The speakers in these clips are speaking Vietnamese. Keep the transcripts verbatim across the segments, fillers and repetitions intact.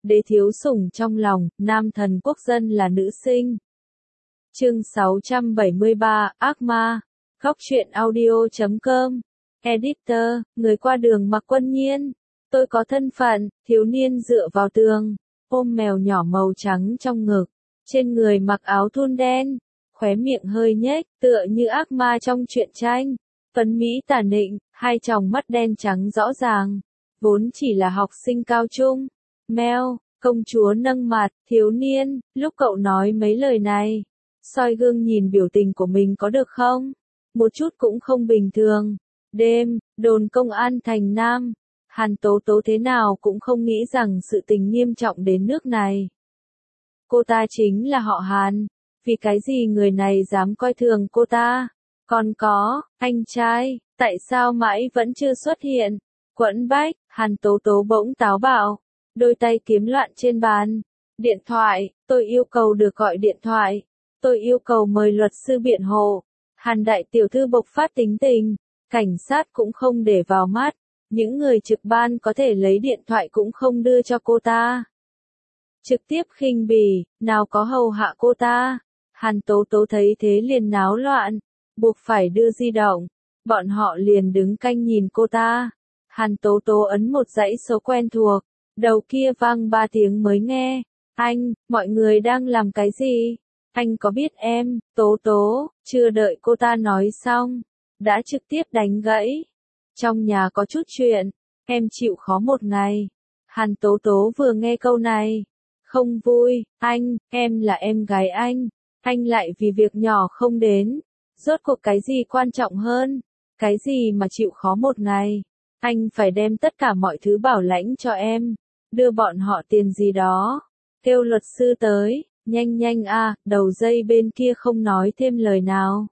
đế thiếu sủng trong lòng, nam thần quốc dân là nữ sinh. Chương sáu trăm bảy mươi ba, ác ma. Góc truyện audio chấm com. Editor, người qua đường Mạc Quân Nhiên. Tôi có thân phận, thiếu niên dựa vào tường, ôm mèo nhỏ màu trắng trong ngực, trên người mặc áo thun đen, khóe miệng hơi nhếch, tựa như ác ma trong truyện tranh. Tuấn Mỹ tà nịnh, hai tròng mắt đen trắng rõ ràng, vốn chỉ là học sinh cao trung. Mèo, công chúa nâng mặt, thiếu niên, lúc cậu nói mấy lời này, soi gương nhìn biểu tình của mình có được không? Một chút cũng không bình thường. Đêm, đồn công an thành Nam, Hàn Tố Tố thế nào cũng không nghĩ rằng sự tình nghiêm trọng đến nước này. Cô ta chính là họ Hàn, vì cái gì người này dám coi thường cô ta? Còn có, anh trai, tại sao mãi vẫn chưa xuất hiện? Quẫn bách, Hàn Tố Tố bỗng táo bạo, đôi tay kiếm loạn trên bàn. Điện thoại, tôi yêu cầu được gọi điện thoại. Tôi yêu cầu mời luật sư biện hộ. Hàn đại tiểu thư bộc phát tính tình, cảnh sát cũng không để vào mắt. Những người trực ban có thể lấy điện thoại cũng không đưa cho cô ta. Trực tiếp khinh bỉ, nào có hầu hạ cô ta. Hàn Tố Tố thấy thế liền náo loạn, buộc phải đưa di động. Bọn họ liền đứng canh nhìn cô ta. Hàn Tố Tố ấn một dãy số quen thuộc, đầu kia vang ba tiếng mới nghe. Anh, mọi người đang làm cái gì? Anh có biết em, Tố Tố, chưa đợi cô ta nói xong, đã trực tiếp đánh gãy. Trong nhà có chút chuyện, em chịu khó một ngày. Hàn Tố Tố vừa nghe câu này, không vui. Anh, em là em gái anh, anh lại vì việc nhỏ không đến. Rốt cuộc cái gì quan trọng hơn? Cái gì mà chịu khó một ngày? Anh phải đem tất cả mọi thứ bảo lãnh cho em, đưa bọn họ tiền gì đó, kêu luật sư tới, nhanh nhanh a. Đầu dây bên kia không nói thêm lời nào,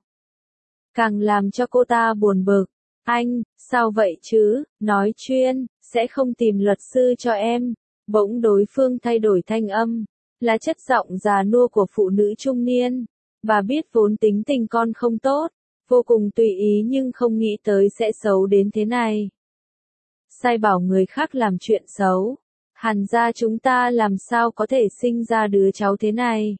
càng làm cho cô ta buồn bực. Anh, sao vậy chứ, nói chuyên, sẽ không tìm luật sư cho em. Bỗng đối phương thay đổi thanh âm, là chất giọng già nua của phụ nữ trung niên. Bà biết vốn tính tình con không tốt, vô cùng tùy ý nhưng không nghĩ tới sẽ xấu đến thế này. Sai bảo người khác làm chuyện xấu. Hàn gia chúng ta làm sao có thể sinh ra đứa cháu thế này?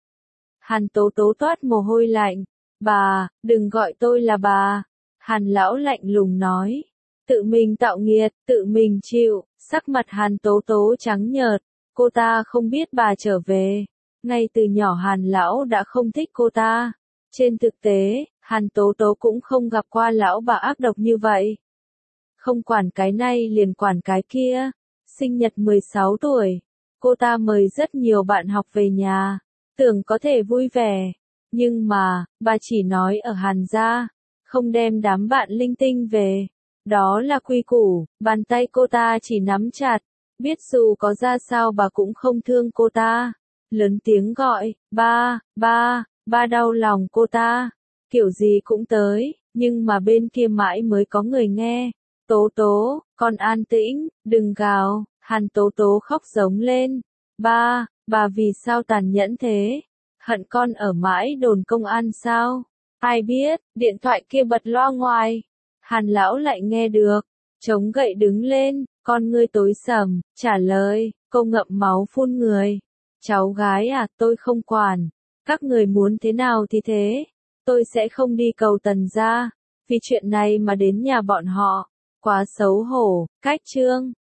Hàn Tố Tố toát mồ hôi lạnh. Bà, đừng gọi tôi là bà. Hàn lão lạnh lùng nói. Tự mình tạo nghiệt, tự mình chịu. Sắc mặt Hàn Tố Tố trắng nhợt. Cô ta không biết bà trở về. Ngay từ nhỏ Hàn lão đã không thích cô ta. Trên thực tế, Hàn Tố Tố cũng không gặp qua lão bà ác độc như vậy. Không quản cái này liền quản cái kia. Sinh nhật mười sáu tuổi, cô ta mời rất nhiều bạn học về nhà, tưởng có thể vui vẻ. Nhưng mà, bà chỉ nói ở Hàn gia, không đem đám bạn linh tinh về. Đó là quy củ, bàn tay cô ta chỉ nắm chặt, biết dù có ra sao bà cũng không thương cô ta. Lớn tiếng gọi, ba, ba, ba đau lòng cô ta, kiểu gì cũng tới, nhưng mà bên kia mãi mới có người nghe. Tố Tố, con an tĩnh, đừng gào. Hàn Tố Tố khóc giống lên. Ba, bà vì sao tàn nhẫn thế? Hận con ở mãi đồn công an sao? Ai biết, điện thoại kia bật loa ngoài. Hàn lão lại nghe được, chống gậy đứng lên, con ngươi tối sầm, trả lời, cô ngậm máu phun người. Cháu gái à, tôi không quản. Các người muốn thế nào thì thế. Tôi sẽ không đi cầu Tần gia, vì chuyện này mà đến nhà bọn họ. Quá xấu hổ. Cách chương